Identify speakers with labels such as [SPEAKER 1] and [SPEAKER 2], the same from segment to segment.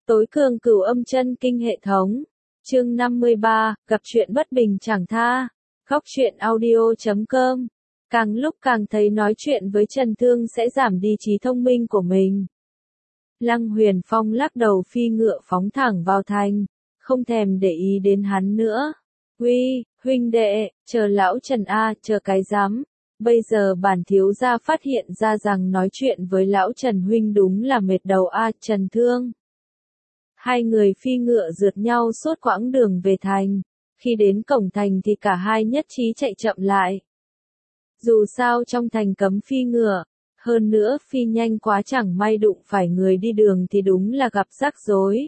[SPEAKER 1] Tối cường cửu âm chân kinh hệ thống. Chương 53, gặp chuyện bất bình chẳng tha. Khóc chuyện audio.com. Càng lúc càng thấy nói chuyện với Trần Thương sẽ giảm đi trí thông minh của mình. Lăng Huyền Phong lắc đầu phi ngựa phóng thẳng vào thành, không thèm để ý đến hắn nữa. Uy, huynh đệ, chờ lão Trần a, chờ cái rắm. Bây giờ bản thiếu gia phát hiện ra rằng nói chuyện với lão Trần huynh đúng là mệt đầu a, Trần Thương. Hai người phi ngựa rượt nhau suốt quãng đường về thành. Khi đến cổng thành thì cả hai nhất trí chạy chậm lại. Dù sao trong thành cấm phi ngựa, hơn nữa phi nhanh quá chẳng may đụng phải người đi đường thì đúng là gặp rắc rối.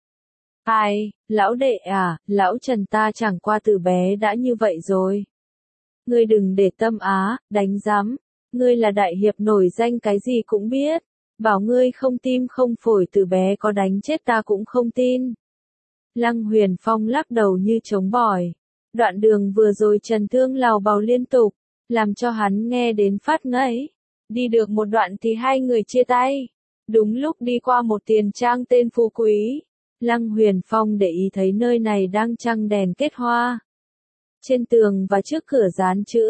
[SPEAKER 1] Ai, lão đệ à, lão Trần ta chẳng qua từ bé đã như vậy rồi. Ngươi đừng để tâm á, đánh giám, ngươi là đại hiệp nổi danh cái gì cũng biết. Bảo ngươi không tim không phổi từ bé có đánh chết ta cũng không tin. Lăng Huyền Phong lắc đầu như trống bỏi. Đoạn đường vừa rồi Trần Thương lào bào liên tục, làm cho hắn nghe đến phát ngấy. Đi được một đoạn thì hai người chia tay. Đúng lúc đi qua một tiền trang tên Phú Quý, Lăng Huyền Phong để ý thấy nơi này đang trăng đèn kết hoa. Trên tường và trước cửa dán chữ,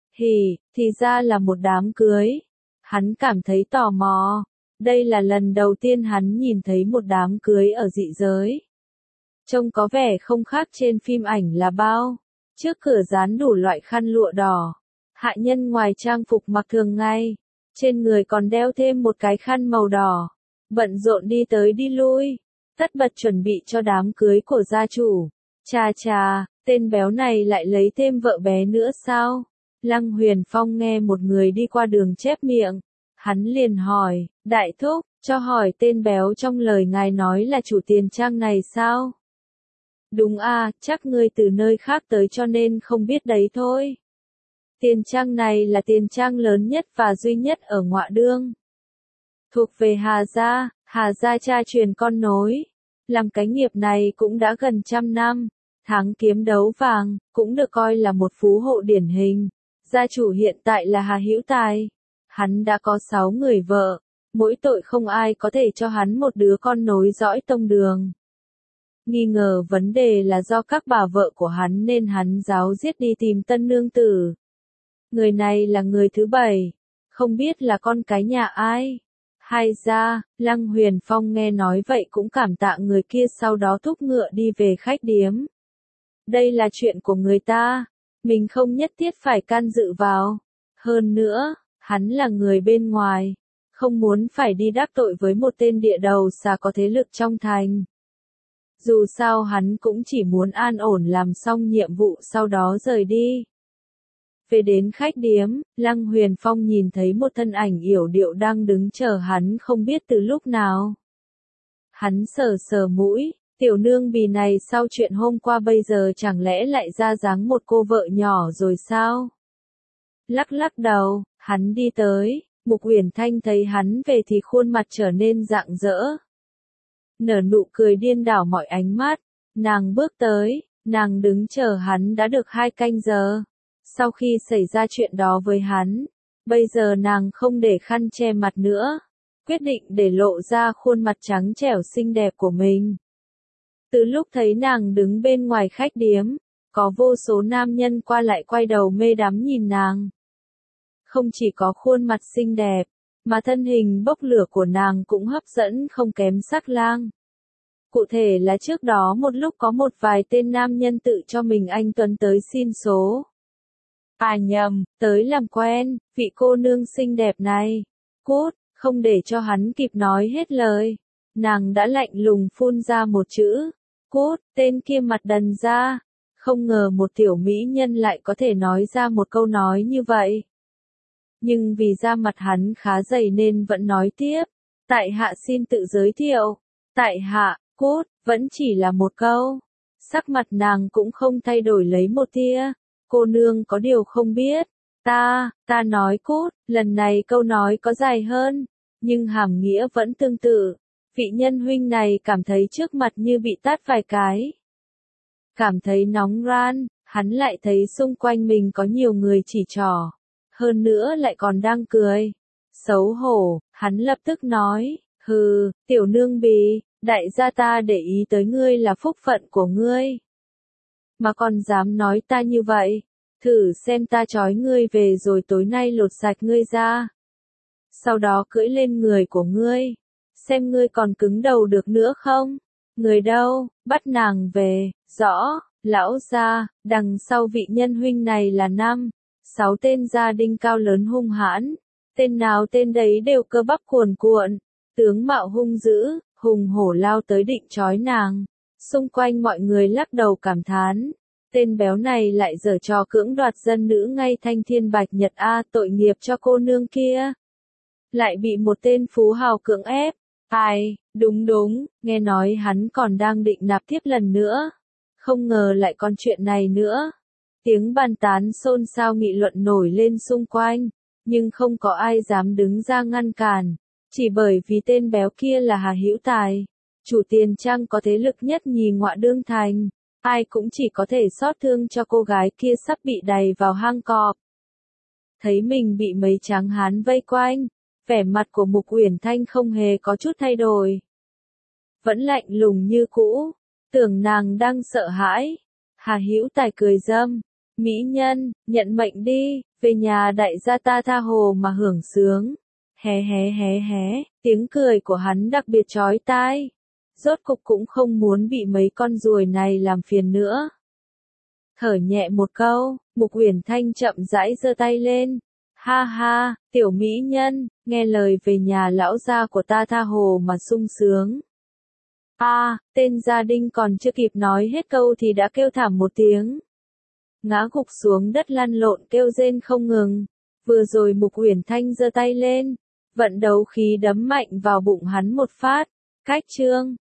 [SPEAKER 1] thì ra là một đám cưới. Hắn cảm thấy tò mò. Đây là lần đầu tiên hắn nhìn thấy một đám cưới ở dị giới. Trông có vẻ không khác trên phim ảnh là bao. Trước cửa dán đủ loại khăn lụa đỏ. Hạ nhân ngoài trang phục mặc thường ngày. Trên người còn đeo thêm một cái khăn màu đỏ. Bận rộn đi tới đi lui. Tất bật chuẩn bị cho đám cưới của gia chủ. Chà, tên béo này lại lấy thêm vợ bé nữa sao? Lăng Huyền Phong nghe một người đi qua đường chép miệng. Hắn liền hỏi, đại thúc, cho hỏi tên béo trong lời ngài nói là chủ tiền trang này sao? Đúng à, chắc ngươi từ nơi khác tới cho nên không biết đấy thôi. Tiền trang này là tiền trang lớn nhất và duy nhất ở Ngoại Đương. Thuộc về Hà gia cha truyền con nối. Làm cái nghiệp này cũng đã gần 100 năm. Thắng kiếm đấu vàng, cũng được coi là một phú hộ điển hình. Gia chủ hiện tại là Hà Hữu Tài. Hắn đã có 6 người vợ, mỗi tội không ai có thể cho hắn một đứa con nối dõi tông đường. Nghi ngờ vấn đề là do các bà vợ của hắn nên hắn ráo riết đi tìm tân nương tử. Người này là người thứ 7, không biết là con cái nhà ai. Hay ra, Lăng Huyền Phong nghe nói vậy cũng cảm tạ người kia sau đó thúc ngựa đi về khách điếm. Đây là chuyện của người ta, mình không nhất thiết phải can dự vào. Hơn nữa, hắn là người bên ngoài, không muốn phải đi đắc tội với một tên địa đầu xà có thế lực trong thành. Dù sao hắn cũng chỉ muốn an ổn làm xong nhiệm vụ sau đó rời đi. Về đến khách điếm, Lăng Huyền Phong nhìn thấy một thân ảnh yểu điệu đang đứng chờ hắn không biết từ lúc nào. Hắn sờ mũi, tiểu nương bì này sau chuyện hôm qua bây giờ chẳng lẽ lại ra dáng một cô vợ nhỏ rồi sao? Lắc đầu, hắn đi tới, Mục Uyển Thanh thấy hắn về thì khuôn mặt trở nên rạng rỡ. Nở nụ cười điên đảo mọi ánh mắt, nàng bước tới, nàng đứng chờ hắn đã được 2 canh giờ. Sau khi xảy ra chuyện đó với hắn, bây giờ nàng không để khăn che mặt nữa, quyết định để lộ ra khuôn mặt trắng trẻo xinh đẹp của mình. Từ lúc thấy nàng đứng bên ngoài khách điếm, có vô số nam nhân qua lại quay đầu mê đắm nhìn nàng. Không chỉ có khuôn mặt xinh đẹp, mà thân hình bốc lửa của nàng cũng hấp dẫn không kém Sắc Lang. Cụ thể là trước đó một lúc có một vài tên nam nhân tự cho mình anh Tuấn tới xin số. À nhầm, tới làm quen, vị cô nương xinh đẹp này. Cút, không để cho hắn kịp nói hết lời. Nàng đã lạnh lùng phun ra một chữ. Cút, tên kia mặt đần ra. Không ngờ một tiểu mỹ nhân lại có thể nói ra một câu nói như vậy. Nhưng vì da mặt hắn khá dày nên vẫn nói tiếp. Tại hạ xin tự giới thiệu. Tại hạ, cút, vẫn chỉ là một câu. Sắc mặt nàng cũng không thay đổi lấy một tia. Cô nương có điều không biết. Ta nói cút, lần này câu nói có dài hơn. Nhưng hàm nghĩa vẫn tương tự. Vị nhân huynh này cảm thấy trước mặt như bị tát vài cái. Cảm thấy nóng ran, hắn lại thấy xung quanh mình có nhiều người chỉ trỏ. Hơn nữa lại còn đang cười. Xấu hổ, hắn lập tức nói, hừ, tiểu nương bì, đại gia ta để ý tới ngươi là phúc phận của ngươi. Mà còn dám nói ta như vậy, thử xem ta trói ngươi về rồi tối nay lột sạch ngươi ra. Sau đó cưỡi lên người của ngươi, xem ngươi còn cứng đầu được nữa không? Người đâu, bắt nàng về, rõ, lão gia, đằng sau vị nhân huynh này là 6 tên gia đình cao lớn hung hãn, tên nào tên đấy đều cơ bắp cuồn cuộn, tướng mạo hung dữ, hùng hổ lao tới định trói nàng. Xung quanh mọi người lắc đầu cảm thán, tên béo này lại giở trò cưỡng đoạt dân nữ ngay thanh thiên bạch nhật a, tội nghiệp cho cô nương kia. Lại bị một tên phú hào cưỡng ép. Ai, đúng, nghe nói hắn còn đang định nạp thiếp lần nữa. Không ngờ lại còn chuyện này nữa. Tiếng bàn tán xôn xao nghị luận nổi lên xung quanh, nhưng không có ai dám đứng ra ngăn cản, chỉ bởi vì tên béo kia là Hà Hữu Tài, chủ tiền trang có thế lực nhất nhì ngọa đương thành, ai cũng chỉ có thể xót thương cho cô gái kia sắp bị đày vào hang cọp. Thấy mình bị mấy tráng hán vây quanh, vẻ mặt của Mục Uyển Thanh không hề có chút thay đổi. Vẫn lạnh lùng như cũ, tưởng nàng đang sợ hãi. Hà Hữu Tài cười râm, mỹ nhân, nhận mệnh đi, về nhà đại gia ta tha hồ mà hưởng sướng. Hé, tiếng cười của hắn đặc biệt chói tai. Rốt cục cũng không muốn bị mấy con ruồi này làm phiền nữa. Thở nhẹ một câu, Mục Uyển Thanh chậm rãi giơ tay lên. Ha ha, tiểu mỹ nhân, nghe lời về nhà lão gia của ta tha hồ mà sung sướng. Tên gia đình còn chưa kịp nói hết câu thì đã kêu thảm một tiếng. Ngã gục xuống đất lăn lộn kêu rên không ngừng. Vừa rồi Mục Uyển Thanh giơ tay lên, vận đấu khí đấm mạnh vào bụng hắn một phát. Cách chương